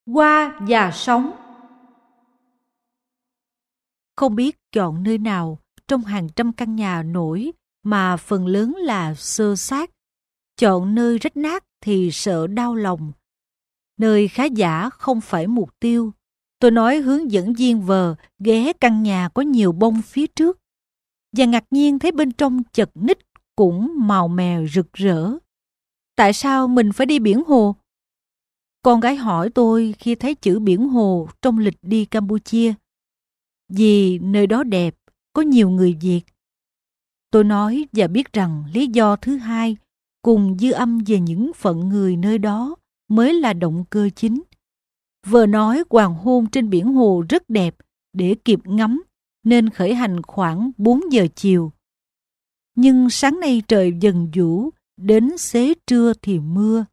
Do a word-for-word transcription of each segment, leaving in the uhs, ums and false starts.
Qua và sống. Không biết chọn nơi nào trong hàng trăm căn nhà nổi mà phần lớn là xơ xác. Chọn nơi rách nát thì sợ đau lòng. Nơi khá giả không phải mục tiêu. Tôi nói hướng dẫn viên vờ ghé căn nhà có nhiều bông phía trước. Và ngạc nhiên thấy bên trong chật ních cũng màu mè rực rỡ. Tại sao mình phải đi biển hồ? Con gái hỏi tôi khi thấy chữ biển hồ trong lịch đi Campuchia. Vì nơi đó đẹp, có nhiều người Việt. Tôi nói và biết rằng lý do thứ hai cùng dư âm về những phận người nơi đó mới là động cơ chính. Vợ nói hoàng hôn trên biển hồ rất đẹp để kịp ngắm nên khởi hành khoảng bốn giờ chiều. Nhưng sáng nay trời dần vũ, đến xế trưa thì mưa.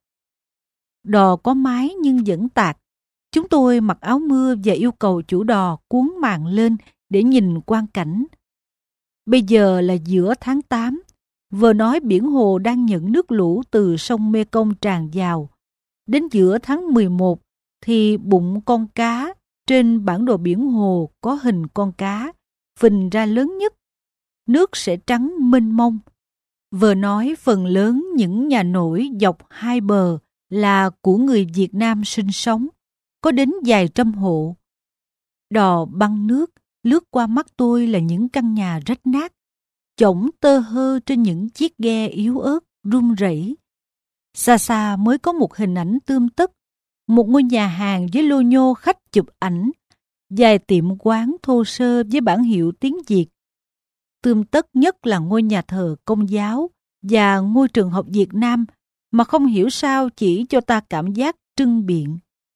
Đò có mái nhưng vẫn tạt. Chúng tôi mặc áo mưa và yêu cầu chủ đò cuốn màn lên để nhìn quang cảnh. Bây giờ là giữa tháng tám. Vừa nói biển hồ đang nhận nước lũ từ sông Mekong tràn vào. Đến giữa tháng mười một thì bụng con cá trên bản đồ biển hồ có hình con cá phình ra lớn nhất. Nước sẽ trắng mênh mông. Vừa nói phần lớn những nhà nổi dọc hai bờ là của người Việt Nam sinh sống, có đến vài trăm hộ. Đò băng nước lướt qua mắt tôi là những căn nhà rách nát, chổng tơ hơ trên những chiếc ghe yếu ớt run rẩy. Xa xa mới có một hình ảnh tươm tất, một ngôi nhà hàng với lô nhô khách chụp ảnh, vài tiệm quán thô sơ với bảng hiệu tiếng Việt. Tươm tất nhất là ngôi nhà thờ Công giáo và ngôi trường học Việt Nam mà không hiểu sao chỉ cho ta cảm giác trưng biện.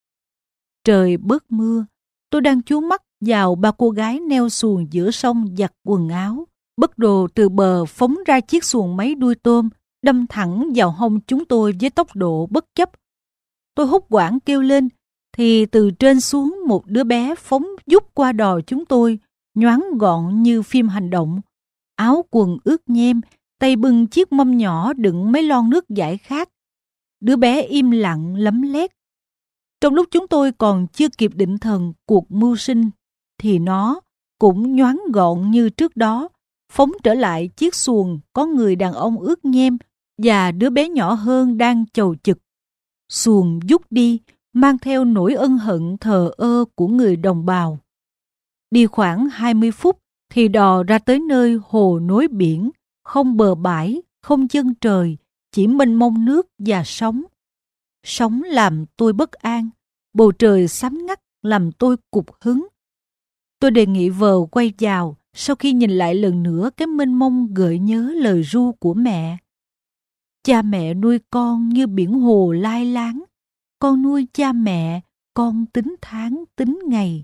Trời bớt mưa, tôi đang chú mắt vào ba cô gái neo xuồng giữa sông giặt quần áo. Bất đồ từ bờ phóng ra chiếc xuồng máy đuôi tôm, đâm thẳng vào hông chúng tôi với tốc độ bất chấp. Tôi hốt hoảng kêu lên, thì từ trên xuống một đứa bé phóng vút qua đò chúng tôi, nhoáng gọn như phim hành động. Áo quần ướt nhem, tay bưng chiếc mâm nhỏ đựng mấy lon nước giải khát. Đứa bé im lặng lấm lét. Trong lúc chúng tôi còn chưa kịp định thần cuộc mưu sinh, thì nó cũng nhoáng gọn như trước đó, phóng trở lại chiếc xuồng có người đàn ông ướt nhem và đứa bé nhỏ hơn đang chầu chực. Xuồng vút đi, mang theo nỗi ân hận thờ ơ của người đồng bào. Đi khoảng hai mươi phút thì đò ra tới nơi hồ nối biển, không bờ bãi, không chân trời, chỉ mênh mông nước và sóng. Sóng làm tôi bất an, bầu trời xám ngắt làm tôi cục hứng. Tôi đề nghị vợ quay vào sau khi nhìn lại lần nữa cái mênh mông gợi nhớ lời ru của mẹ. Cha mẹ nuôi con như biển hồ lai láng, con nuôi cha mẹ, con tính tháng tính ngày.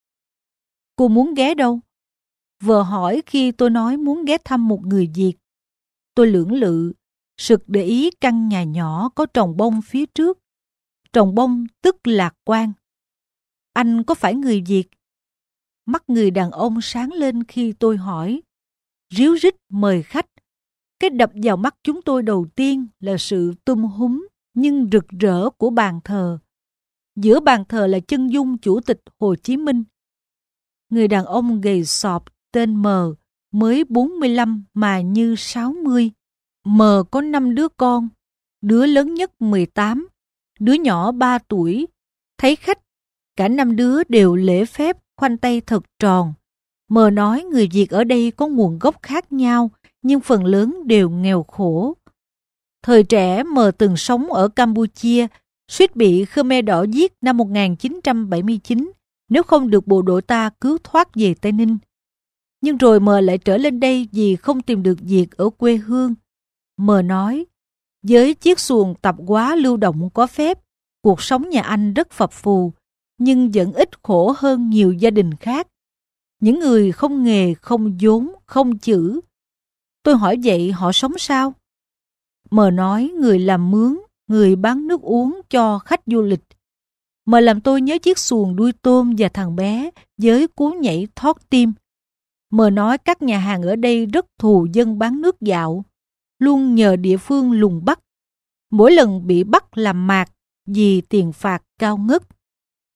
Cô muốn ghé đâu? Vợ hỏi khi tôi nói muốn ghé thăm một người Việt. Tôi lưỡng lự, sực để ý căn nhà nhỏ có trồng bông phía trước. Trồng bông tức lạc quan. Anh có phải người Việt? Mắt người đàn ông sáng lên khi tôi hỏi. Ríu rít mời khách. Cái đập vào mắt chúng tôi đầu tiên là sự tum húm nhưng rực rỡ của bàn thờ. Giữa bàn thờ là chân dung Chủ tịch Hồ Chí Minh. Người đàn ông gầy sọp tên M, mới bốn mươi lăm mà như sáu mươi. M có năm đứa con, đứa lớn nhất mười tám, đứa nhỏ ba tuổi. Thấy khách, cả năm đứa đều lễ phép, khoanh tay thật tròn. M nói người Việt ở đây có nguồn gốc khác nhau, nhưng phần lớn đều nghèo khổ. Thời trẻ M từng sống ở Campuchia, suýt bị Khmer Đỏ giết năm một nghìn chín trăm bảy mươi chín, nếu không được bộ đội ta cứu thoát về Tây Ninh. Nhưng rồi M lại trở lên đây vì không tìm được việc ở quê hương. M nói, với chiếc xuồng tập quá lưu động có phép, cuộc sống nhà anh rất phập phù, nhưng vẫn ít khổ hơn nhiều gia đình khác. Những người không nghề, không vốn, không chữ. Tôi hỏi vậy họ sống sao? M nói người làm mướn, người bán nước uống cho khách du lịch. M làm tôi nhớ chiếc xuồng đuôi tôm và thằng bé với cú nhảy thót tim. M nói các nhà hàng ở đây rất thù dân bán nước dạo, luôn nhờ địa phương lùng bắt. Mỗi lần bị bắt làm mạt vì tiền phạt cao ngất.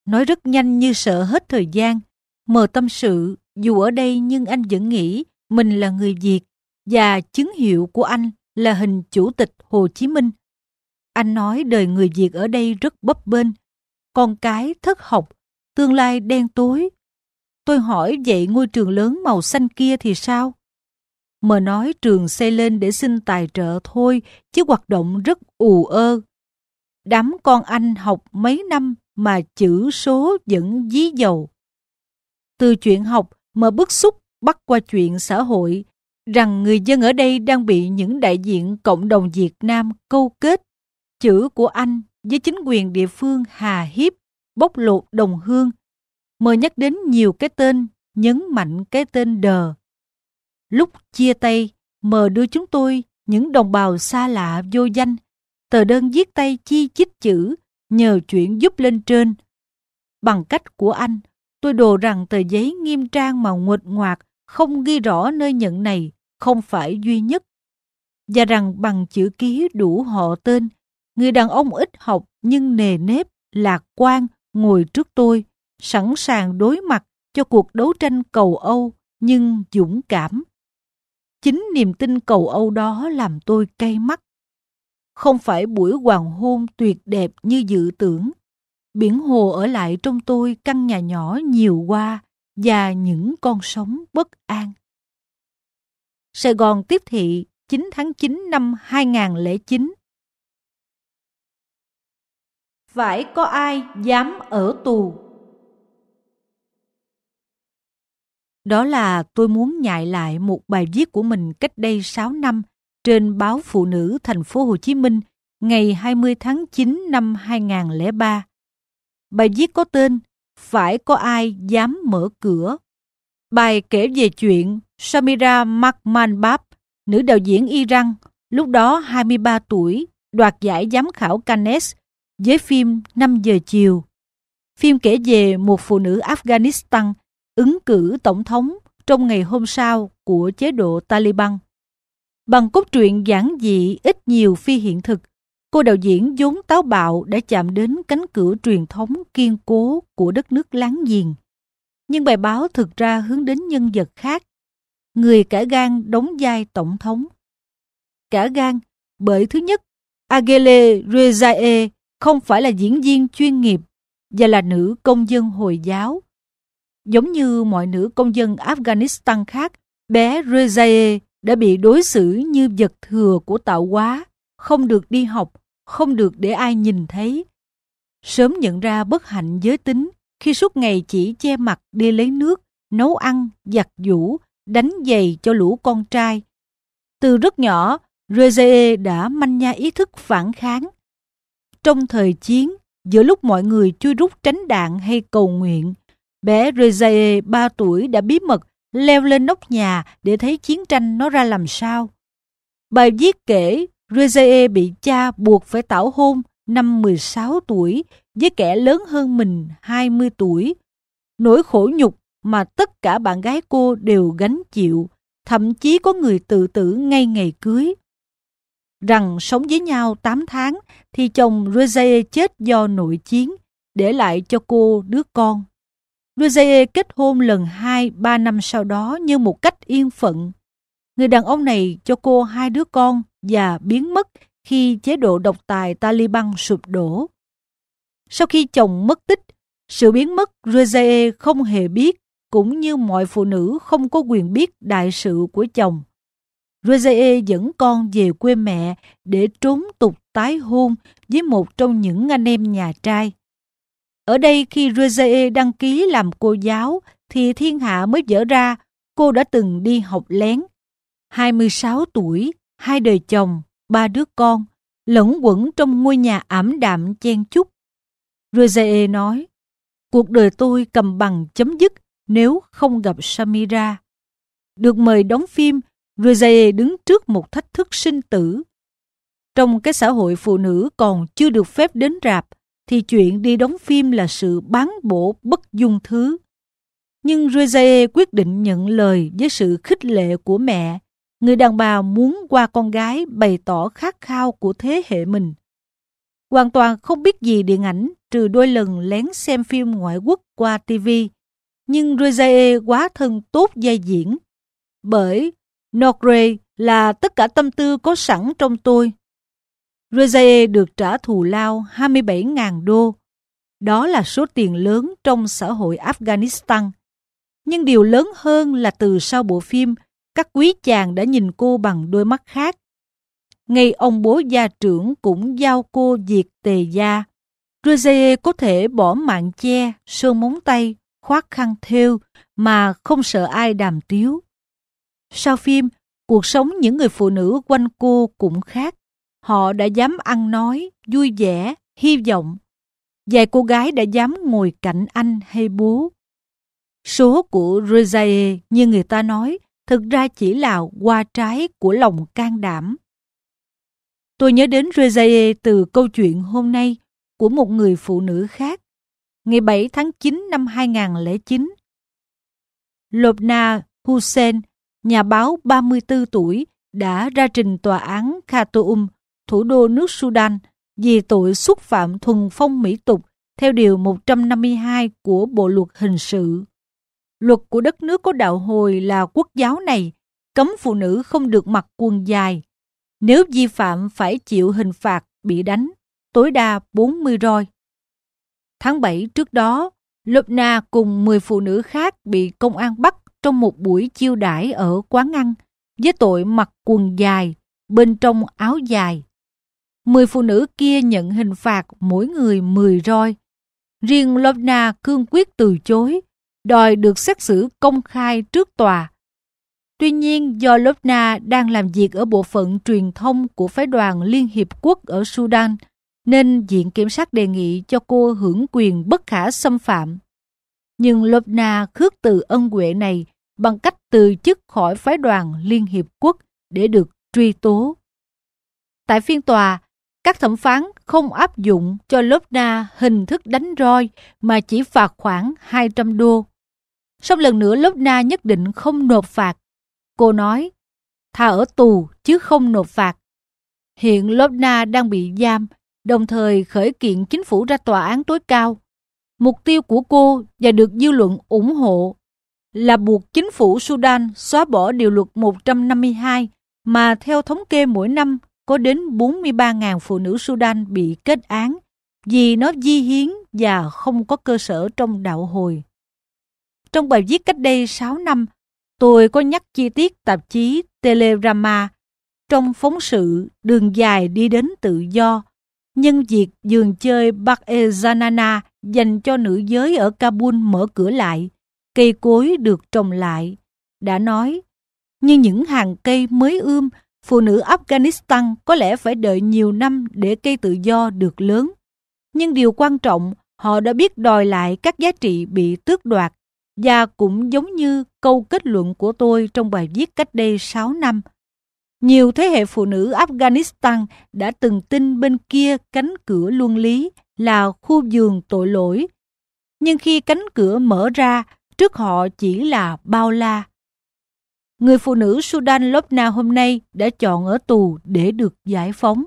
nói rất nhanh như sợ hết thời gian. Mờ tâm sự, dù ở đây nhưng anh vẫn nghĩ mình là người Việt và chứng hiệu của anh là hình Chủ tịch Hồ Chí Minh. Anh nói đời người Việt ở đây rất bấp bênh, con cái thất học, tương lai đen tối. Tôi hỏi vậy ngôi trường lớn màu xanh kia thì sao? Mờ nói trường xây lên để xin tài trợ thôi, chứ hoạt động rất ù ơ. Đám con anh học mấy năm mà chữ số vẫn dí dầu. Từ chuyện học mà bức xúc bắt qua chuyện xã hội, rằng người dân ở đây đang bị những đại diện cộng đồng Việt Nam câu kết, chữ của anh với chính quyền địa phương hà hiếp, bóc lột đồng hương. Mờ nhắc đến nhiều cái tên, nhấn mạnh cái tên Đờ. Lúc chia tay, Mờ đưa chúng tôi, những đồng bào xa lạ vô danh, tờ đơn viết tay chi chít chữ, nhờ chuyện giúp lên trên. Bằng cách của anh, tôi đồ rằng tờ giấy nghiêm trang mà nguệch ngoạc, không ghi rõ nơi nhận này, không phải duy nhất. Và rằng bằng chữ ký đủ họ tên, người đàn ông ít học nhưng nề nếp, lạc quan, ngồi trước tôi, sẵn sàng đối mặt cho cuộc đấu tranh cầu Âu, nhưng dũng cảm. Chính niềm tin cầu Âu đó làm tôi cay mắt. Không phải buổi hoàng hôn tuyệt đẹp như dự tưởng. Biển hồ ở lại trong tôi căn nhà nhỏ nhiều hoa và những con sóng bất an. Sài Gòn tiếp thị chín tháng chín năm hai nghìn không trăm lẻ chín. Phải có ai dám ở tù? Đó là tôi muốn nhại lại một bài viết của mình cách đây sáu năm trên báo Phụ Nữ Thành phố Hồ Chí Minh ngày hai mươi tháng chín năm hai nghìn không trăm lẻ ba. Bài viết có tên Phải có ai dám mở cửa. Bài kể về chuyện Samira Maghmanbaf, nữ đạo diễn Iran, lúc đó hai mươi ba tuổi, đoạt giải giám khảo Cannes với phim năm giờ chiều. Phim kể về một phụ nữ Afghanistan ứng cử tổng thống trong ngày hôm sau của chế độ Taliban. Bằng cốt truyện giản dị ít nhiều phi hiện thực, cô đạo diễn vốn táo bạo đã chạm đến cánh cửa truyền thống kiên cố của đất nước láng giềng. Nhưng bài báo thực ra hướng đến nhân vật khác, người cả gan đóng vai tổng thống. Cả gan bởi thứ nhất, Agele Rezae không phải là diễn viên chuyên nghiệp và là nữ công dân Hồi giáo. Giống như mọi nữ công dân Afghanistan khác, bé Rezae đã bị đối xử như vật thừa của tạo hóa, không được đi học, không được để ai nhìn thấy. Sớm nhận ra bất hạnh giới tính khi suốt ngày chỉ che mặt đi lấy nước, nấu ăn, giặt giũ, đánh giày cho lũ con trai. Từ rất nhỏ, Rezae đã manh nha ý thức phản kháng. Trong thời chiến, giữa lúc mọi người chui rút tránh đạn hay cầu nguyện, bé Rezae ba tuổi đã bí mật leo lên nóc nhà để thấy chiến tranh nó ra làm sao. Bài viết kể Rezae bị cha buộc phải tảo hôn năm mười sáu tuổi với kẻ lớn hơn mình hai mươi tuổi. Nỗi khổ nhục mà tất cả bạn gái cô đều gánh chịu, thậm chí có người tự tử ngay ngày cưới. Rằng sống với nhau tám tháng thì chồng Rezae chết do nội chiến, để lại cho cô đứa con. Rezae kết hôn lần hai ba năm sau đó như một cách yên phận. Người đàn ông này cho cô hai đứa con và biến mất khi chế độ độc tài Taliban sụp đổ. Sau khi chồng mất tích, sự biến mất Rezae không hề biết, cũng như mọi phụ nữ không có quyền biết đại sự của chồng. Rezae dẫn con về quê mẹ để trốn tục tái hôn với một trong những anh em nhà trai. Ở đây khi Rezae đăng ký làm cô giáo thì thiên hạ mới vỡ ra cô đã từng đi học lén. hai mươi sáu tuổi, hai đời chồng, ba đứa con, lẫn quẩn trong ngôi nhà ảm đạm chen chúc. Rezae nói, cuộc đời tôi cầm bằng chấm dứt nếu không gặp Samira. Được mời đóng phim, Rezae đứng trước một thách thức sinh tử. Trong cái xã hội phụ nữ còn chưa được phép đến rạp, thì chuyện đi đóng phim là sự bán bổ bất dung thứ. Nhưng Rezae quyết định nhận lời với sự khích lệ của mẹ, người đàn bà muốn qua con gái bày tỏ khát khao của thế hệ mình. hoàn toàn không biết gì điện ảnh trừ đôi lần lén xem phim ngoại quốc qua ti vi. Nhưng Rezae quá thân tốt vai diễn. Bởi Nogre là tất cả tâm tư có sẵn trong tôi. Rezae được trả thù lao hai mươi bảy nghìn đô. Đó là số tiền lớn trong xã hội Afghanistan. Nhưng điều lớn hơn là từ sau bộ phim, các quý chàng đã nhìn cô bằng đôi mắt khác. Ngay ông bố gia trưởng cũng giao cô việc tề gia. Rezae có thể bỏ mạng che, sơn móng tay, khoác khăn thêu mà không sợ ai đàm tiếu. Sau phim, cuộc sống những người phụ nữ quanh cô cũng khác. Họ đã dám ăn nói, vui vẻ, hy vọng. Vài cô gái đã dám ngồi cạnh anh hay bố. Số của Rezae, như người ta nói, thực ra chỉ là hoa trái của lòng can đảm. Tôi nhớ đến Rezae từ câu chuyện hôm nay của một người phụ nữ khác. Ngày bảy tháng chín năm hai nghìn không trăm lẻ chín, Lobna Hussein, nhà báo ba mươi tư tuổi, đã ra trình tòa án Khartoum, thủ đô nước Sudan, vì tội xúc phạm thuần phong mỹ tục theo điều một trăm năm mươi hai của Bộ luật hình sự. Luật của đất nước có đạo Hồi là quốc giáo này cấm phụ nữ không được mặc quần dài. Nếu vi phạm phải chịu hình phạt bị đánh, tối đa bốn mươi roi. Tháng bảy trước đó, Lobna cùng mười phụ nữ khác bị công an bắt trong một buổi chiêu đãi ở quán ăn với tội mặc quần dài, bên trong áo dài. Mười phụ nữ kia nhận hình phạt mỗi người mười roi. Riêng Lobna cương quyết từ chối, đòi được xét xử công khai trước tòa. Tuy nhiên, do Lobna đang làm việc ở bộ phận truyền thông của phái đoàn Liên Hiệp Quốc ở Sudan, nên Viện Kiểm sát đề nghị cho cô hưởng quyền bất khả xâm phạm. Nhưng Lobna khước từ ân huệ này bằng cách từ chức khỏi phái đoàn Liên Hiệp Quốc để được truy tố. Tại phiên tòa, các thẩm phán không áp dụng cho Lobna hình thức đánh roi mà chỉ phạt khoảng hai trăm đô. Song lần nữa Lobna nhất định không nộp phạt. Cô nói, thà ở tù chứ không nộp phạt. Hiện Lobna đang bị giam, đồng thời khởi kiện chính phủ ra tòa án tối cao. Mục tiêu của cô và được dư luận ủng hộ là buộc chính phủ Sudan xóa bỏ điều luật một trăm năm mươi hai mà theo thống kê mỗi năm có đến bốn mươi ba nghìn phụ nữ Sudan bị kết án vì nó vi hiến và không có cơ sở trong đạo Hồi. Trong bài viết cách đây sáu năm, tôi có nhắc chi tiết tạp chí Telerama trong phóng sự Đường dài đi đến tự do, nhân việc vườn chơi Bak-e-Zanana dành cho nữ giới ở Kabul mở cửa lại, cây cối được trồng lại. Đã nói, như những hàng cây mới ươm, phụ nữ Afghanistan có lẽ phải đợi nhiều năm để cây tự do được lớn. Nhưng điều quan trọng, họ đã biết đòi lại các giá trị bị tước đoạt. Và cũng giống như câu kết luận của tôi trong bài viết cách đây sáu năm, nhiều thế hệ phụ nữ Afghanistan đã từng tin bên kia cánh cửa luân lý là khu vườn tội lỗi. Nhưng khi cánh cửa mở ra, trước họ chỉ là bao la. Người phụ nữ Sudan Lobna hôm nay đã chọn ở tù để được giải phóng.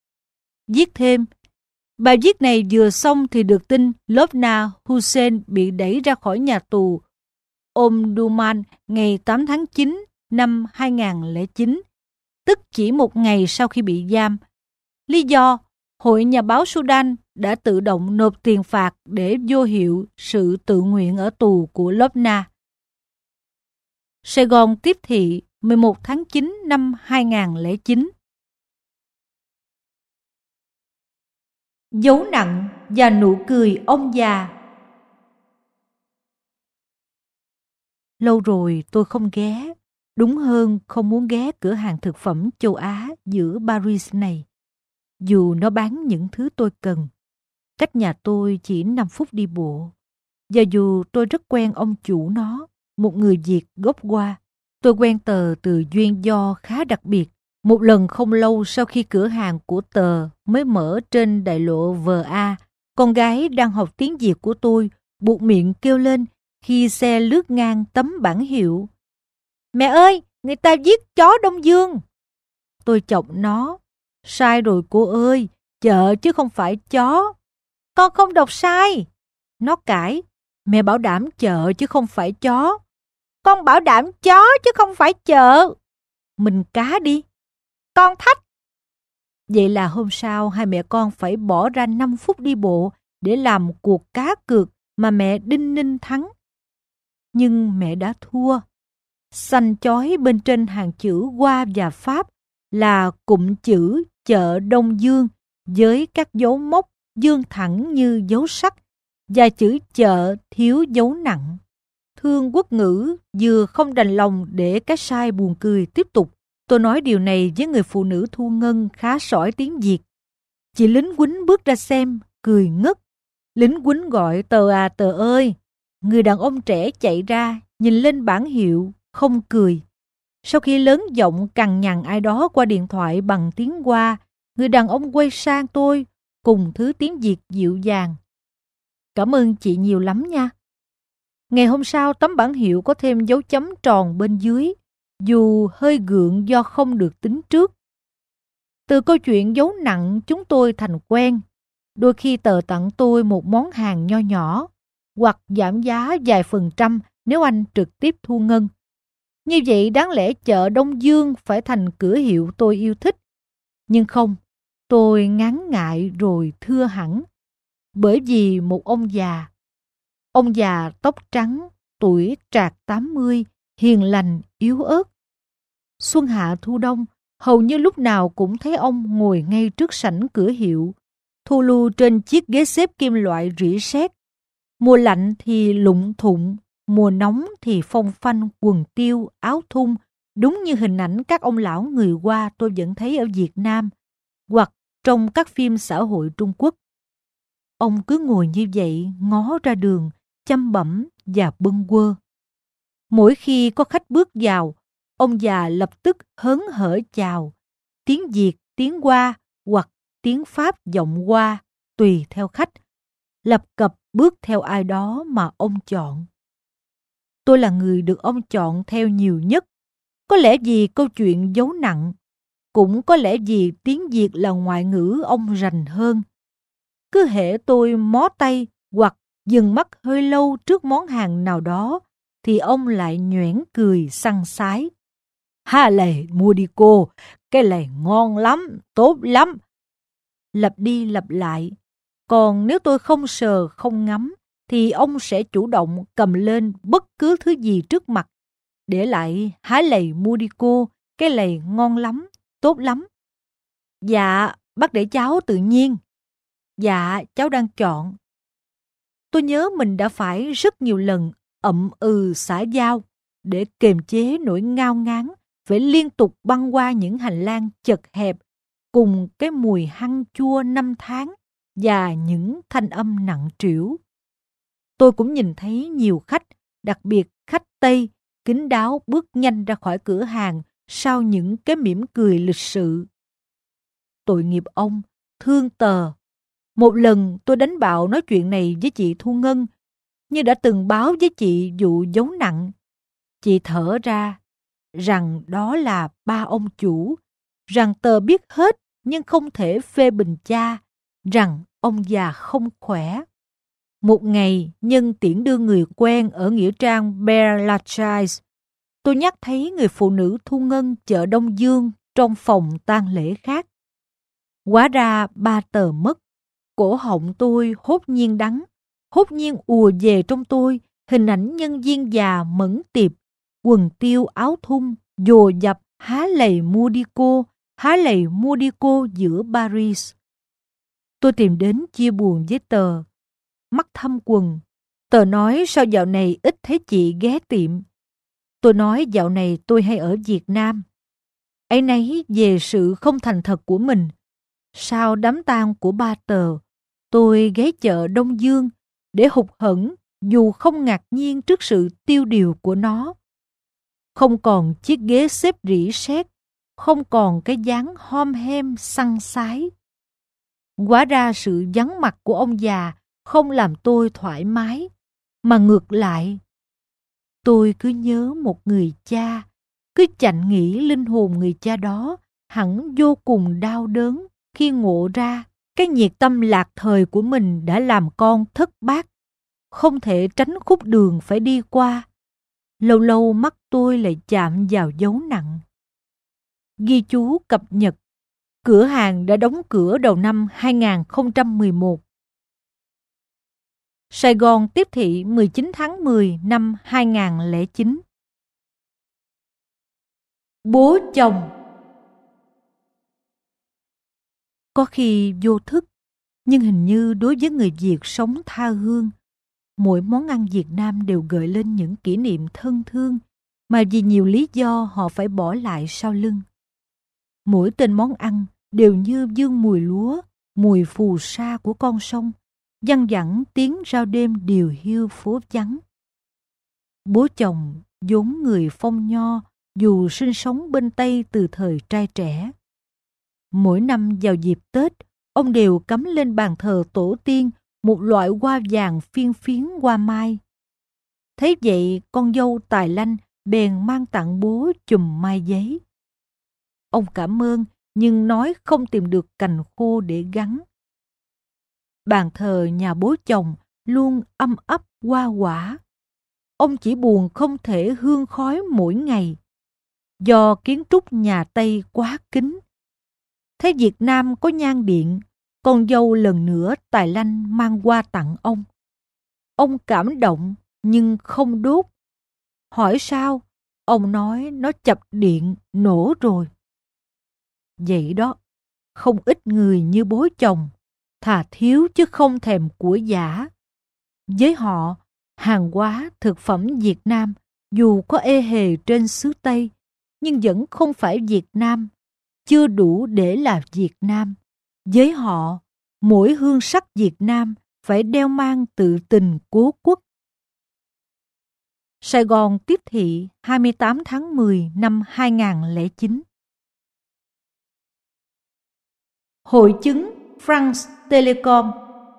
Viết thêm, bài viết này vừa xong thì được tin Lobna Hussein bị đẩy ra khỏi nhà tù Omdurman ngày tám tháng chín năm hai nghìn không trăm lẻ chín, tức chỉ một ngày sau khi bị giam. Lý do, Hội Nhà báo Sudan đã tự động nộp tiền phạt để vô hiệu sự tự nguyện ở tù của Lobna. Sài Gòn tiếp thị mười một tháng chín năm hai nghìn không trăm lẻ chín. Dấu nặng và nụ cười ông già. Lâu rồi tôi không ghé, đúng hơn không muốn ghé cửa hàng thực phẩm châu Á giữa Paris này. Dù nó bán những thứ tôi cần, cách nhà tôi chỉ năm phút đi bộ. Và dù tôi rất quen ông chủ nó, một người Việt gốc Hoa, tôi quen tờ từ duyên do khá đặc biệt. Một lần không lâu sau khi cửa hàng của tờ mới mở trên đại lộ vê a, con gái đang học tiếng Việt của tôi buột miệng kêu lên khi xe lướt ngang tấm bảng hiệu. Mẹ ơi, người ta viết chó Đông Dương. Tôi chọc nó. Sai rồi cô ơi, chợ chứ không phải chó. Con không đọc sai. Nó cãi, mẹ bảo đảm chợ chứ không phải chó. Con bảo đảm chó chứ không phải chợ. Mình cá đi. Con thách. Vậy là hôm sau hai mẹ con phải bỏ ra năm phút đi bộ để làm cuộc cá cược mà mẹ đinh ninh thắng. Nhưng mẹ đã thua. Xanh chói bên trên hàng chữ Hoa và Pháp là cụm chữ chợ Đông Dương với các dấu mốc dương thẳng như dấu sắt và chữ chợ thiếu dấu nặng. Thương Quốc ngữ vừa không đành lòng để cái sai buồn cười tiếp tục. Tôi nói điều này với người phụ nữ Thu Ngân khá sỏi tiếng Việt. Chị lính quýnh bước ra xem, cười ngất. Lính quýnh gọi tờ à tờ ơi. Người đàn ông trẻ chạy ra, nhìn lên bảng hiệu, không cười. Sau khi lớn giọng cằn nhằn ai đó qua điện thoại bằng tiếng Hoa, người đàn ông quay sang tôi cùng thứ tiếng Việt dịu dàng. Cảm ơn chị nhiều lắm nha. Ngày hôm sau tấm bảng hiệu có thêm dấu chấm tròn bên dưới, dù hơi gượng do không được tính trước. Từ câu chuyện dấu nặng chúng tôi thành quen. Đôi khi tờ tặng tôi một món hàng nho nhỏ, hoặc giảm giá vài phần trăm nếu anh trực tiếp thu ngân. Như vậy đáng lẽ chợ Đông Dương phải thành cửa hiệu tôi yêu thích. Nhưng không, tôi ngán ngại rồi thưa hẳn. Bởi vì một ông già, ông già tóc trắng, tuổi trạc tám mươi, hiền lành, yếu ớt. Xuân hạ thu đông, hầu như lúc nào cũng thấy ông ngồi ngay trước sảnh cửa hiệu, thu lưu trên chiếc ghế xếp kim loại rỉ sét. Mùa lạnh thì lụng thụng, mùa nóng thì phong phanh quần tiêu, áo thun, đúng như hình ảnh các ông lão người Hoa tôi vẫn thấy ở Việt Nam, hoặc trong các phim xã hội Trung Quốc. Ông cứ ngồi như vậy, ngó ra đường, chăm bẩm và bâng quơ. Mỗi khi có khách bước vào, ông già lập tức hớn hở chào, tiếng Việt, tiếng Hoa hoặc tiếng Pháp giọng Hoa, tùy theo khách, lập cập bước theo ai đó mà ông chọn. Tôi là người được ông chọn theo nhiều nhất, có lẽ vì câu chuyện dấu nặng, cũng có lẽ vì tiếng Việt là ngoại ngữ ông rành hơn. Cứ hễ tôi mó tay hoặc dừng mắt hơi lâu trước món hàng nào đó, thì ông lại nhoẻn cười săng sái. Ha lầy, mua đi cô, cái này ngon lắm, tốt lắm. Lặp đi lặp lại. Còn nếu tôi không sờ, không ngắm, thì ông sẽ chủ động cầm lên bất cứ thứ gì trước mặt, để lại há lầy mua đi cô, cái này ngon lắm, tốt lắm. Dạ, bác để cháu tự nhiên. Dạ, cháu đang chọn. Tôi nhớ mình đã phải rất nhiều lần ậm ừ xã giao để kiềm chế nỗi ngao ngán phải liên tục băng qua những hành lang chật hẹp cùng cái mùi hăng chua năm tháng và những thanh âm nặng trĩu. Tôi cũng nhìn thấy nhiều khách, đặc biệt khách Tây, kín đáo bước nhanh ra khỏi cửa hàng sau những cái mỉm cười lịch sự. Tội nghiệp ông, thương tờ. Một lần tôi đánh bạo nói chuyện này với chị Thu Ngân, như đã từng báo với chị vụ dấu nặng. Chị thở ra, rằng đó là ba ông chủ, rằng tờ biết hết nhưng không thể phê bình cha, rằng ông già không khỏe. Một ngày, nhân tiễn đưa người quen ở nghĩa trang Père Lachaise, tôi nhắc thấy người phụ nữ Thu Ngân chợ Đông Dương trong phòng tang lễ khác. Hóa ra ba tờ mất. Cổ họng tôi hốt nhiên đắng, hốt nhiên ùa về trong tôi hình ảnh nhân viên già mẫn tiệp, quần tiêu áo thun, dồ dập há lầy mua đi cô, há lầy mua đi cô giữa Paris. Tôi tìm đến chia buồn với tờ. Mắt thâm quần, tờ nói sao dạo này ít thấy chị ghé tiệm. Tôi nói dạo này tôi hay ở Việt Nam. Ấy nấy về sự không thành thật của mình. Sau đám tang của ba tờ, tôi ghé chợ Đông Dương để hụt hẫng dù không ngạc nhiên trước sự tiêu điều của nó. Không còn chiếc ghế xếp rỉ sét, không còn cái dáng hom hem săng sái. Hóa ra sự vắng mặt của ông già không làm tôi thoải mái, mà ngược lại. Tôi cứ nhớ một người cha, cứ chạnh nghĩ linh hồn người cha đó hẳn vô cùng đau đớn khi ngộ ra Cái nhiệt tâm lạc thời của mình đã làm con thất bát, không thể tránh khúc đường phải đi qua. Lâu lâu mắt tôi lại chạm vào dấu nặng. Ghi chú cập nhật. Cửa hàng đã đóng cửa đầu năm hai nghìn không trăm mười một. Sài Gòn tiếp thị mười chín tháng mười năm hai nghìn không trăm lẻ chín. Bố chồng. Có khi vô thức, nhưng hình như đối với người Việt sống tha hương, mỗi món ăn Việt Nam đều gợi lên những kỷ niệm thân thương mà vì nhiều lý do họ phải bỏ lại sau lưng. Mỗi tên món ăn đều như vương mùi lúa, mùi phù sa của con sông, văng vẳng tiếng rao đêm điều hiu phố vắng. Bố chồng vốn người Phong Nho, dù sinh sống bên Tây từ thời trai trẻ. Mỗi năm vào dịp Tết, ông đều cắm lên bàn thờ tổ tiên một loại hoa vàng phiên phiến hoa mai. Thấy vậy, con dâu tài lanh bèn mang tặng bố chùm mai giấy. Ông cảm ơn, nhưng nói không tìm được cành khô để gắn. Bàn thờ nhà bố chồng luôn âm ấp hoa quả. Ông chỉ buồn không thể hương khói mỗi ngày, do kiến trúc nhà Tây quá kín. Thấy Việt Nam có nhang điện, con dâu lần nữa tài lanh mang hoa tặng ông. Ông cảm động nhưng không đốt. Hỏi sao? Ông nói nó chập điện, nổ rồi. Vậy đó, không ít người như bố chồng, thà thiếu chứ không thèm của giả. Với họ, hàng hóa thực phẩm Việt Nam dù có ê hề trên xứ Tây, nhưng vẫn không phải Việt Nam, chưa đủ để là Việt Nam. Với họ, mỗi hương sắc Việt Nam phải đeo mang tự tình cố quốc. Sài Gòn tiếp thị hai mươi tám tháng mười năm hai nghìn không trăm lẻ chín. Hội chứng France Telecom.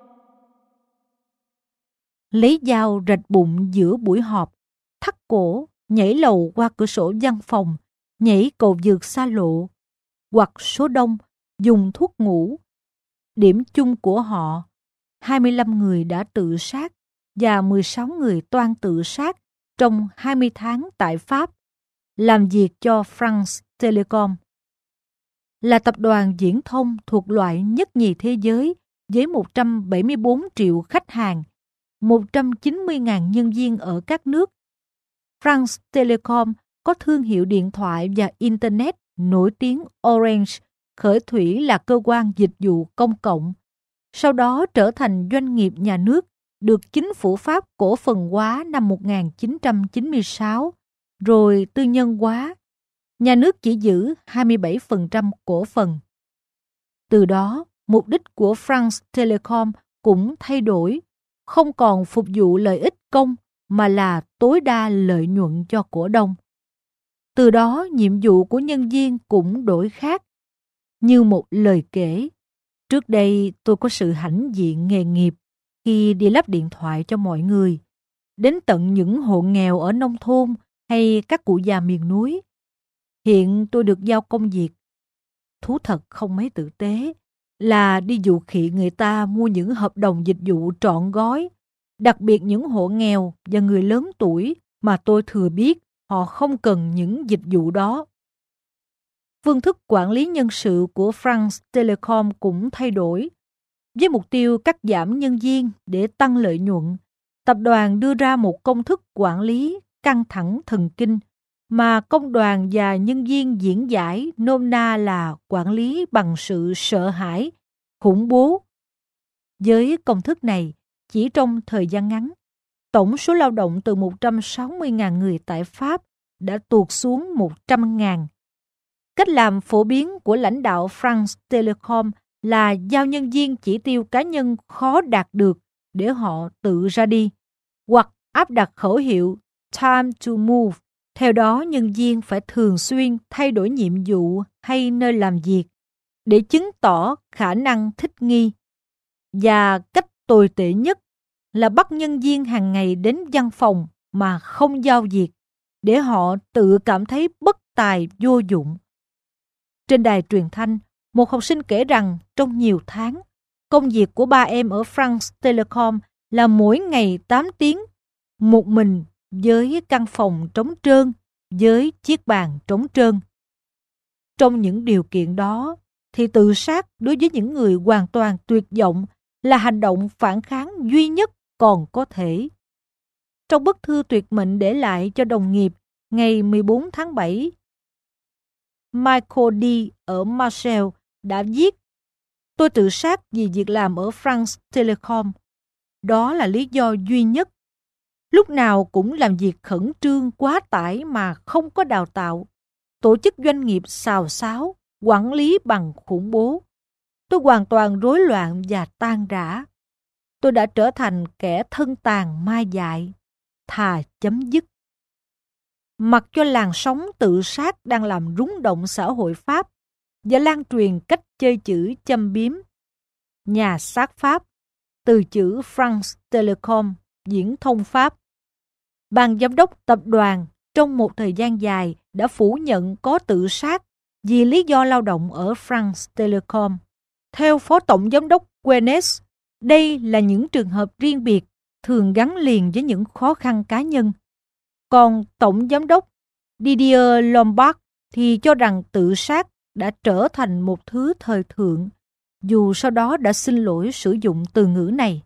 Lấy dao rạch bụng giữa buổi họp, thắt cổ, nhảy lầu qua cửa sổ văn phòng, nhảy cầu vượt xa lộ, hoặc số đông dùng thuốc ngủ. Điểm chung của họ, hai mươi lăm người đã tự sát và mười sáu người toan tự sát trong hai mươi tháng tại Pháp, làm việc cho France Telecom. Là tập đoàn viễn thông thuộc loại nhất nhì thế giới với một trăm bảy mươi bốn triệu khách hàng, một trăm chín mươi nghìn nhân viên ở các nước. France Telecom có thương hiệu điện thoại và Internet nổi tiếng Orange, khởi thủy là cơ quan dịch vụ công cộng. Sau đó trở thành doanh nghiệp nhà nước, được chính phủ Pháp cổ phần hóa năm một nghìn chín trăm chín mươi sáu, rồi tư nhân hóa. Nhà nước chỉ giữ hai mươi bảy phần trăm cổ phần. Từ đó, mục đích của France Telecom cũng thay đổi, không còn phục vụ lợi ích công mà là tối đa lợi nhuận cho cổ đông. Từ đó, nhiệm vụ của nhân viên cũng đổi khác. Như một lời kể, trước đây tôi có sự hãnh diện nghề nghiệp khi đi lắp điện thoại cho mọi người, đến tận những hộ nghèo ở nông thôn hay các cụ già miền núi. Hiện tôi được giao công việc, thú thật không mấy tử tế, là đi dụ khị người ta mua những hợp đồng dịch vụ trọn gói, đặc biệt những hộ nghèo và người lớn tuổi mà tôi thừa biết họ không cần những dịch vụ đó. Phương thức quản lý nhân sự của France Telecom cũng thay đổi. Với mục tiêu cắt giảm nhân viên để tăng lợi nhuận, tập đoàn đưa ra một công thức quản lý căng thẳng thần kinh mà công đoàn và nhân viên diễn giải nôm na là quản lý bằng sự sợ hãi, khủng bố. Với công thức này, chỉ trong thời gian ngắn, tổng số lao động từ một trăm sáu mươi nghìn người tại Pháp đã tụt xuống một trăm nghìn. Cách làm phổ biến của lãnh đạo France Telecom là giao nhân viên chỉ tiêu cá nhân khó đạt được để họ tự ra đi, hoặc áp đặt khẩu hiệu Time to Move. Theo đó, nhân viên phải thường xuyên thay đổi nhiệm vụ hay nơi làm việc để chứng tỏ khả năng thích nghi. Và cách tồi tệ nhất là bắt nhân viên hàng ngày đến văn phòng mà không giao việc, để họ tự cảm thấy bất tài vô dụng. Trên đài truyền thanh, một học sinh kể rằng trong nhiều tháng, Công việc của ba em ở France Telecom là mỗi ngày tám tiếng, một mình với căn phòng trống trơn, với chiếc bàn trống trơn. Trong những điều kiện đó, thì tự sát đối với những người hoàn toàn tuyệt vọng là hành động phản kháng duy nhất còn có thể. Trong bức thư tuyệt mệnh để lại cho đồng nghiệp ngày mười bốn tháng bảy, Michael D. ở Marseille đã viết: "Tôi tự sát vì việc làm ở France Telecom. Đó là lý do duy nhất. Lúc nào cũng làm việc khẩn trương quá tải mà không có đào tạo. Tổ chức doanh nghiệp xào xáo, quản lý bằng khủng bố. Tôi hoàn toàn rối loạn và tan rã. Tôi đã trở thành kẻ thân tàn ma dại. Thà chấm dứt." Mặc cho làn sóng tự sát đang làm rúng động xã hội Pháp và lan truyền cách chơi chữ châm biếm, nhà xác Pháp, từ chữ France Telecom, viễn thông Pháp, ban giám đốc tập đoàn trong một thời gian dài đã phủ nhận có tự sát vì lý do lao động ở France Telecom. Theo Phó Tổng Giám đốc Quenes, đây là những trường hợp riêng biệt, thường gắn liền với những khó khăn cá nhân. Còn Tổng Giám đốc Didier Lombard thì cho rằng tự sát đã trở thành một thứ thời thượng, dù sau đó đã xin lỗi sử dụng từ ngữ này.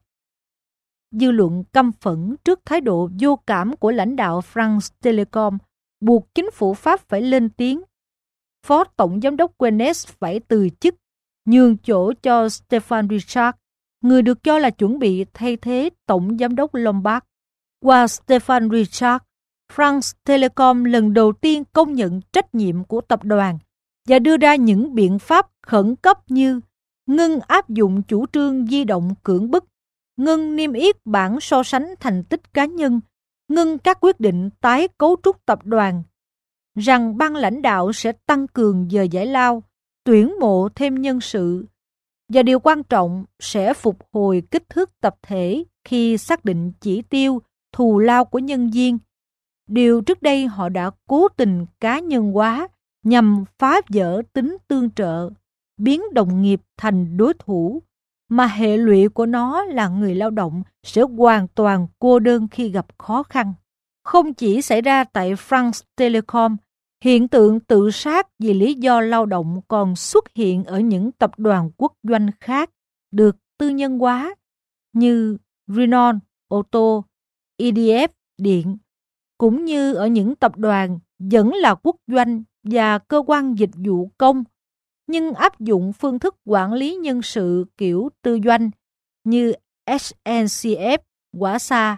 Dư luận căm phẫn trước thái độ vô cảm của lãnh đạo France Telecom buộc chính phủ Pháp phải lên tiếng. Phó Tổng Giám đốc Quenes phải từ chức, nhường chỗ cho Stéphane Richard, người được cho là chuẩn bị thay thế Tổng Giám đốc Lombard. Qua Stéphane Richard, France Telecom lần đầu tiên công nhận trách nhiệm của tập đoàn và đưa ra những biện pháp khẩn cấp như ngưng áp dụng chủ trương di động cưỡng bức, ngưng niêm yết bảng so sánh thành tích cá nhân, ngưng các quyết định tái cấu trúc tập đoàn, rằng ban lãnh đạo sẽ tăng cường giờ giải lao, tuyển mộ thêm nhân sự, và điều quan trọng sẽ phục hồi kích thước tập thể khi xác định chỉ tiêu thù lao của nhân viên. Điều trước đây họ đã cố tình cá nhân hóa nhằm phá vỡ tính tương trợ, biến đồng nghiệp thành đối thủ, mà hệ lụy của nó là người lao động sẽ hoàn toàn cô đơn khi gặp khó khăn. Không chỉ xảy ra tại France Telecom, hiện tượng tự sát vì lý do lao động còn xuất hiện ở những tập đoàn quốc doanh khác được tư nhân hóa như Renault ô tô, e đê ép điện, cũng như ở những tập đoàn vẫn là quốc doanh và cơ quan dịch vụ công, nhưng áp dụng phương thức quản lý nhân sự kiểu tư doanh như ét en xê ép, Quả Sa,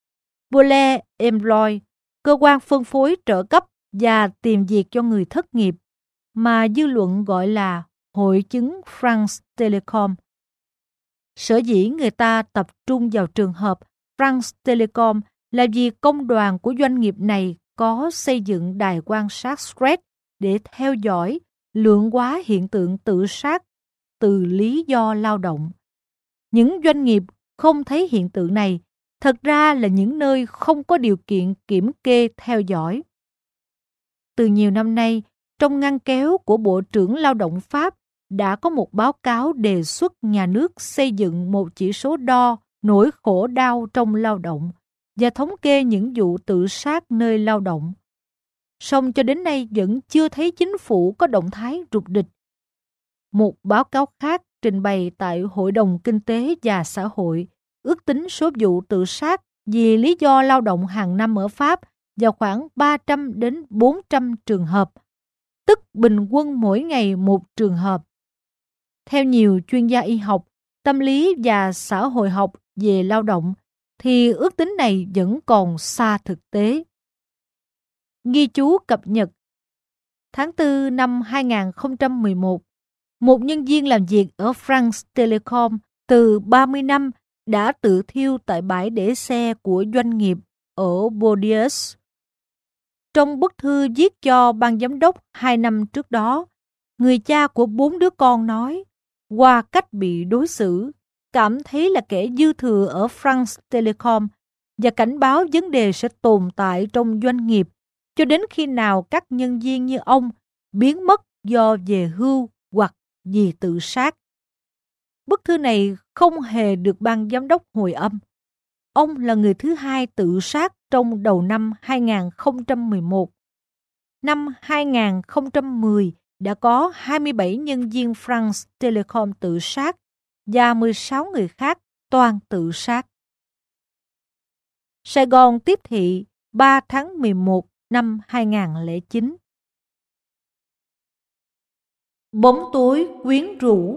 Pôle Emploi, cơ quan phân phối trợ cấp và tìm việc cho người thất nghiệp, mà dư luận gọi là hội chứng France Telecom. Sở dĩ người ta tập trung vào trường hợp France Telecom là vì công đoàn của doanh nghiệp này có xây dựng đài quan sát stress để theo dõi, lượng hóa hiện tượng tự sát từ lý do lao động. Những doanh nghiệp không thấy hiện tượng này thật ra là những nơi không có điều kiện kiểm kê theo dõi. Từ nhiều năm nay, trong ngăn kéo của Bộ trưởng Lao động Pháp đã có một báo cáo đề xuất nhà nước xây dựng một chỉ số đo nỗi khổ đau trong lao động và thống kê những vụ tự sát nơi lao động. Song cho đến nay vẫn chưa thấy chính phủ có động thái rục rịch. Một báo cáo khác trình bày tại Hội đồng Kinh tế và Xã hội ước tính số vụ tự sát vì lý do lao động hàng năm ở Pháp vào khoảng ba trăm đến bốn trăm trường hợp, tức bình quân mỗi ngày một trường hợp. Theo nhiều chuyên gia y học, tâm lý và xã hội học về lao động, thì ước tính này vẫn còn xa thực tế. Ghi chú cập nhật tháng tư năm hai nghìn không trăm mười một, một nhân viên làm việc ở France Telecom từ ba mươi năm đã tự thiêu tại bãi để xe của doanh nghiệp ở Bordeaux. Trong bức thư viết cho ban giám đốc hai năm trước đó, người cha của bốn đứa con nói, qua cách bị đối xử, cảm thấy là kẻ dư thừa ở France Telecom và cảnh báo vấn đề sẽ tồn tại trong doanh nghiệp cho đến khi nào các nhân viên như ông biến mất do về hưu hoặc vì tự sát. Bức thư này không hề được ban giám đốc hồi âm. Ông là người thứ hai tự sát trong đầu năm hai nghìn không trăm mười một. Năm hai nghìn không trăm mười đã có hai mươi bảy nhân viên France Telecom tự sát và mười sáu người khác toàn tự sát. Sài Gòn tiếp thị ba tháng mười một năm hai nghìn không trăm lẻ chín. Bóng tối quyến rũ.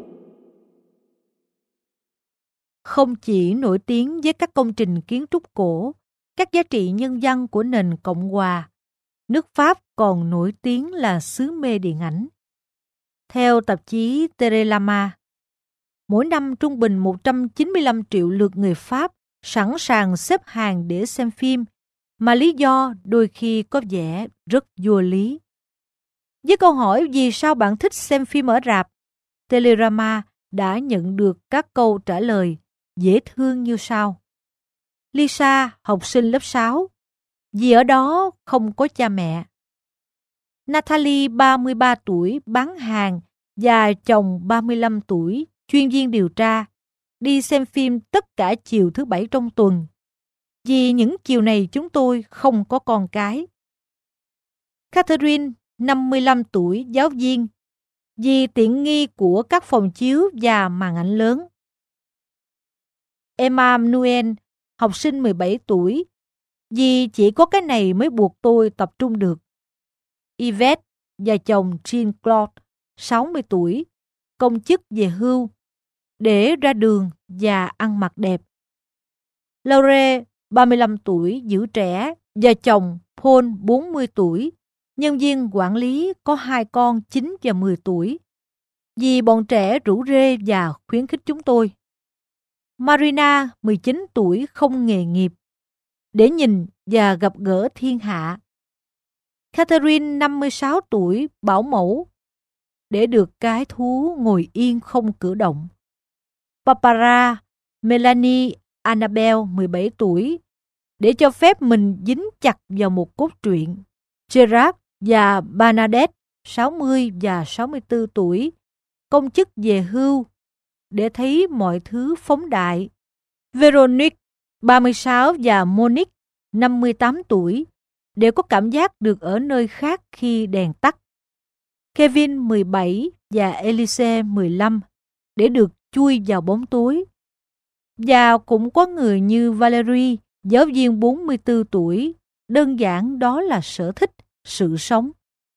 Không chỉ nổi tiếng với các công trình kiến trúc cổ, các giá trị nhân văn của nền Cộng hòa, nước Pháp còn nổi tiếng là xứ mê điện ảnh. Theo tạp chí Télérama, mỗi năm trung bình một trăm chín mươi lăm triệu lượt người Pháp sẵn sàng xếp hàng để xem phim, mà lý do đôi khi có vẻ rất vô lý. Với câu hỏi vì sao bạn thích xem phim ở rạp, Télérama đã nhận được các câu trả lời dễ thương như sau. Lisa, học sinh lớp sáu, vì ở đó không có cha mẹ. Natalie, ba mươi ba tuổi, bán hàng, và chồng ba mươi lăm tuổi, chuyên viên điều tra, đi xem phim tất cả chiều thứ bảy trong tuần. Vì những chiều này chúng tôi không có con cái. Catherine, năm mươi lăm tuổi, giáo viên, vì tiện nghi của các phòng chiếu và màn ảnh lớn. Emmanuel, học sinh mười bảy tuổi, vì chỉ có cái này mới buộc tôi tập trung được. Yvette và chồng Jean-Claude, sáu mươi tuổi, công chức về hưu, để ra đường và ăn mặc đẹp. Laure, ba mươi lăm tuổi, giữ trẻ, và chồng Paul, bốn mươi tuổi, nhân viên quản lý có hai con chín và mười tuổi, vì bọn trẻ rủ rê và khuyến khích chúng tôi. Marina, mười chín tuổi, không nghề nghiệp, để nhìn và gặp gỡ thiên hạ. Catherine, năm mươi sáu tuổi, bảo mẫu, để được cái thú ngồi yên không cử động. Barbara, Melanie, Annabelle, mười bảy tuổi, để cho phép mình dính chặt vào một cốt truyện. Gerard và Bernadette, sáu mươi và sáu mươi tư tuổi, công chức về hưu, để thấy mọi thứ phóng đại. Veronique, ba mươi sáu và Monique, năm mươi tám tuổi, để có cảm giác được ở nơi khác khi đèn tắt. Kevin, mười bảy và Elise, mười lăm, để được chui vào bóng tối. Và cũng có người như Valerie, giáo viên bốn mươi tư tuổi, đơn giản đó là sở thích, sự sống.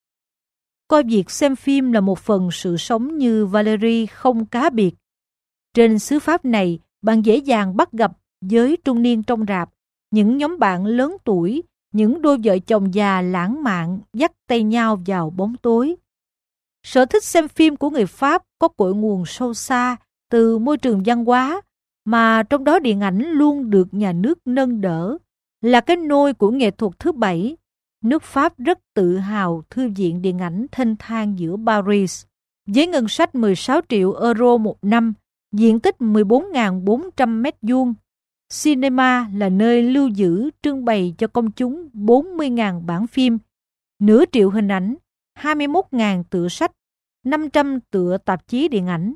Coi việc xem phim là một phần sự sống như Valerie không cá biệt. Trên xứ Pháp này, bạn dễ dàng bắt gặp giới trung niên trong rạp, những nhóm bạn lớn tuổi, những đôi vợ chồng già lãng mạn dắt tay nhau vào bóng tối. Sở thích xem phim của người Pháp có cội nguồn sâu xa từ môi trường văn hóa, mà trong đó điện ảnh luôn được nhà nước nâng đỡ, là cái nôi của nghệ thuật thứ bảy. Nước Pháp rất tự hào thư viện điện ảnh thênh thang giữa Paris. Với ngân sách mười sáu triệu euro một năm, diện tích mười bốn nghìn bốn trăm mét vuông, cinema là nơi lưu giữ trưng bày cho công chúng bốn mươi nghìn bản phim, nửa triệu hình ảnh, hai mươi mốt nghìn tựa sách, năm trăm tựa tạp chí điện ảnh.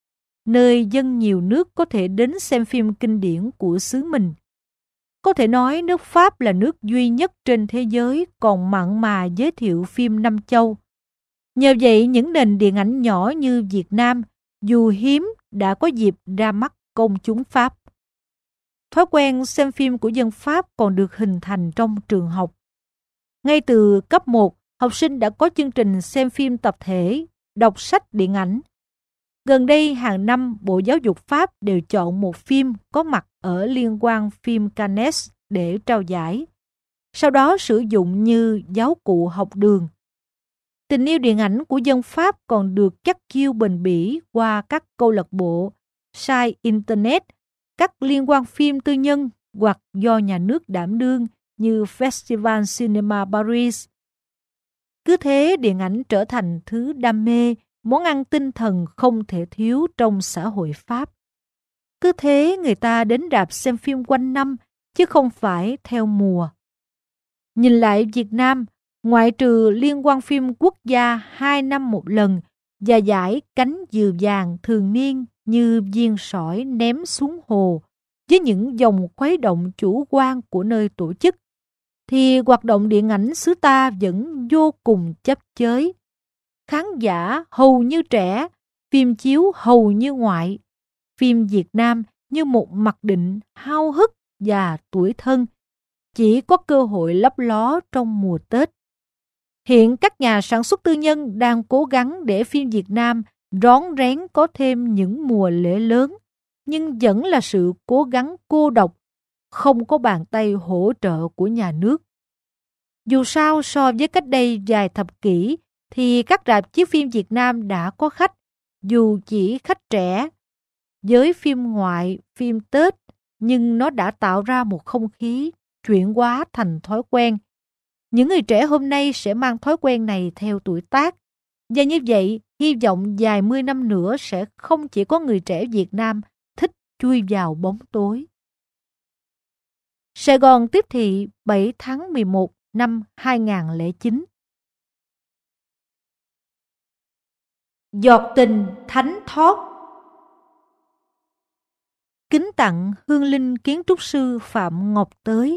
Nơi dân nhiều nước có thể đến xem phim kinh điển của xứ mình. Có thể nói nước Pháp là nước duy nhất trên thế giới còn mặn mà giới thiệu phim năm châu. Nhờ vậy, những nền điện ảnh nhỏ như Việt Nam, dù hiếm, đã có dịp ra mắt công chúng Pháp. Thói quen xem phim của dân Pháp còn được hình thành trong trường học. Ngay từ cấp một, học sinh đã có chương trình xem phim tập thể, đọc sách điện ảnh. Gần đây, hàng năm, Bộ Giáo dục Pháp đều chọn một phim có mặt ở Liên hoan phim Cannes để trao giải, sau đó sử dụng như giáo cụ học đường. Tình yêu điện ảnh của dân Pháp còn được chắc chiêu bền bỉ qua các câu lạc bộ, site Internet, các liên hoan phim tư nhân hoặc do nhà nước đảm đương như Festival Cinema Paris. Cứ thế, điện ảnh trở thành thứ đam mê, món ăn tinh thần không thể thiếu trong xã hội Pháp. Cứ thế, người ta đến rạp xem phim quanh năm, chứ không phải theo mùa. Nhìn lại Việt Nam, ngoại trừ liên hoan phim quốc gia hai năm một lần và giải Cánh Diều Vàng thường niên như viên sỏi ném xuống hồ với những dòng khuấy động chủ quan của nơi tổ chức, thì hoạt động điện ảnh xứ ta vẫn vô cùng chấp chới. Khán giả hầu như trẻ, phim chiếu hầu như ngoại, phim Việt Nam như một mặc định hao hức và tủi thân, chỉ có cơ hội lấp ló trong mùa Tết. Hiện các nhà sản xuất tư nhân đang cố gắng để phim Việt Nam rón rén có thêm những mùa lễ lớn, nhưng vẫn là sự cố gắng cô độc, không có bàn tay hỗ trợ của nhà nước. Dù sao, so với cách đây vài thập kỷ, thì các rạp chiếu phim Việt Nam đã có khách, dù chỉ khách trẻ. Với phim ngoại, phim Tết, nhưng nó đã tạo ra một không khí chuyển hóa thành thói quen. Những người trẻ hôm nay sẽ mang thói quen này theo tuổi tác. Và như vậy, hy vọng vài mươi năm nữa sẽ không chỉ có người trẻ Việt Nam thích chui vào bóng tối. Sài Gòn tiếp thị bảy tháng mười một năm hai nghìn không trăm lẻ chín. Giọt tình thánh thót. Kính tặng hương linh kiến trúc sư Phạm Ngọc Tới.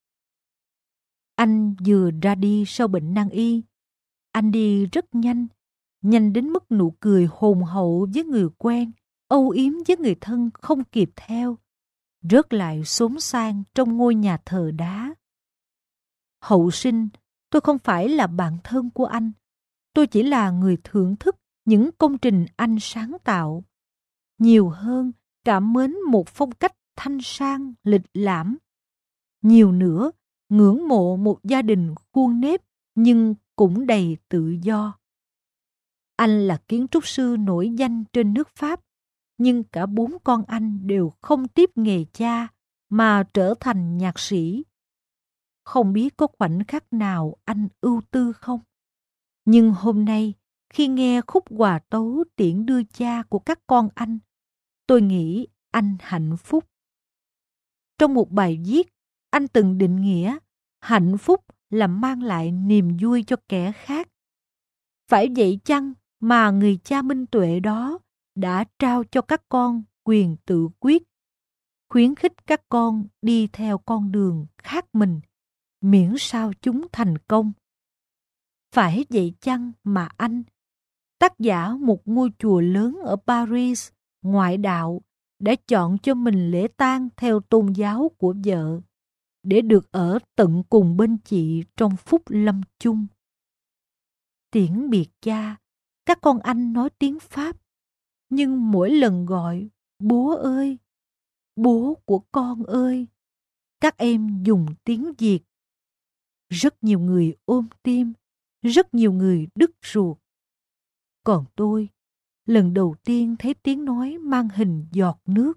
Anh vừa ra đi sau bệnh nan y. Anh đi rất nhanh, nhanh đến mức nụ cười hồn hậu với người quen, âu yếm với người thân không kịp theo, rớt lại xốn xang trong ngôi nhà thờ đá. Hậu sinh, tôi không phải là bạn thân của anh. Tôi chỉ là người thưởng thức những công trình anh sáng tạo. Nhiều hơn, cảm mến một phong cách thanh sang, lịch lãm. Nhiều nữa, ngưỡng mộ một gia đình khuôn nếp nhưng cũng đầy tự do. Anh là kiến trúc sư nổi danh trên nước Pháp, nhưng cả bốn con anh đều không tiếp nghề cha mà trở thành nhạc sĩ. Không biết có khoảnh khắc nào anh ưu tư không? Nhưng hôm nay, khi nghe khúc hòa tấu tiễn đưa cha của các con anh, tôi nghĩ anh hạnh phúc. Trong một bài viết, anh từng định nghĩa hạnh phúc là mang lại niềm vui cho kẻ khác. Phải vậy chăng mà người cha minh tuệ đó đã trao cho các con quyền tự quyết, khuyến khích các con đi theo con đường khác mình, miễn sao chúng thành công. Phải vậy chăng mà anh, tác giả một ngôi chùa lớn ở Paris, ngoại đạo, đã chọn cho mình lễ tang theo tôn giáo của vợ, để được ở tận cùng bên chị trong phút lâm chung. Tiễn biệt cha, các con anh nói tiếng Pháp, nhưng mỗi lần gọi bố ơi, bố của con ơi, các em dùng tiếng Việt. Rất nhiều người ôm tim, rất nhiều người đứt ruột. Còn tôi, lần đầu tiên thấy tiếng nói mang hình giọt nước.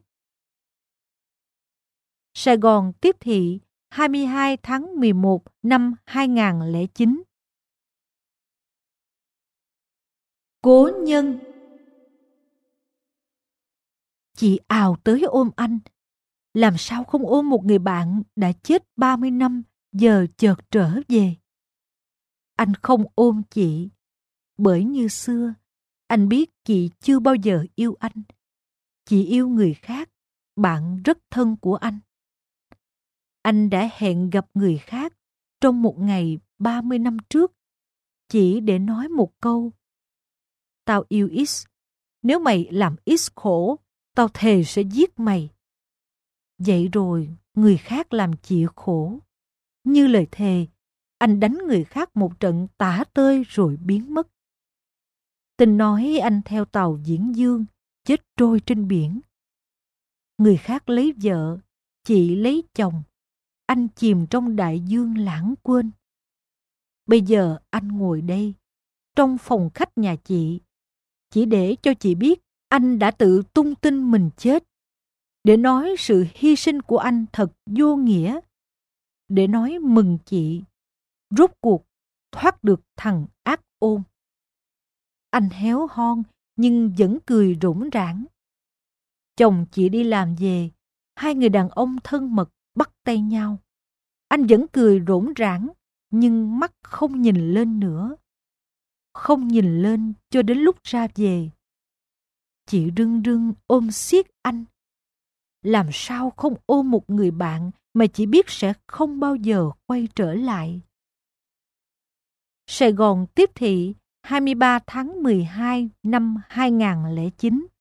Sài Gòn tiếp thị hai mươi hai tháng mười một năm hai nghìn không trăm lẻ chín. Cố nhân. Chị ào tới ôm anh. Làm sao không ôm một người bạn đã chết ba mươi năm giờ chợt trở về? Anh không ôm chị, bởi như xưa, anh biết chị chưa bao giờ yêu anh. Chị yêu người khác, bạn rất thân của anh. Anh đã hẹn gặp người khác trong một ngày ba mươi năm trước, chỉ để nói một câu: tao yêu X, nếu mày làm X khổ, tao thề sẽ giết mày. Vậy rồi, người khác làm chị khổ. Như lời thề, anh đánh người khác một trận tả tơi rồi biến mất. Tình nói anh theo tàu Viễn Dương, chết trôi trên biển. Người khác lấy vợ, chị lấy chồng, anh chìm trong đại dương lãng quên. Bây giờ anh ngồi đây, trong phòng khách nhà chị, chỉ để cho chị biết anh đã tự tung tin mình chết, để nói sự hy sinh của anh thật vô nghĩa, để nói mừng chị rốt cuộc thoát được thằng ác ôn. Anh héo hon nhưng vẫn cười rỗng rãng. Chồng chị đi làm về, hai người đàn ông thân mật bắt tay nhau. Anh vẫn cười rỗng rãng, nhưng mắt không nhìn lên nữa. Không nhìn lên cho đến lúc ra về. chị rưng rưng ôm siết anh. Làm sao không ôm một người bạn mà chị biết sẽ không bao giờ quay trở lại. Sài Gòn tiếp thị, hai mươi ba tháng mười hai năm hai nghìn không trăm lẻ chín.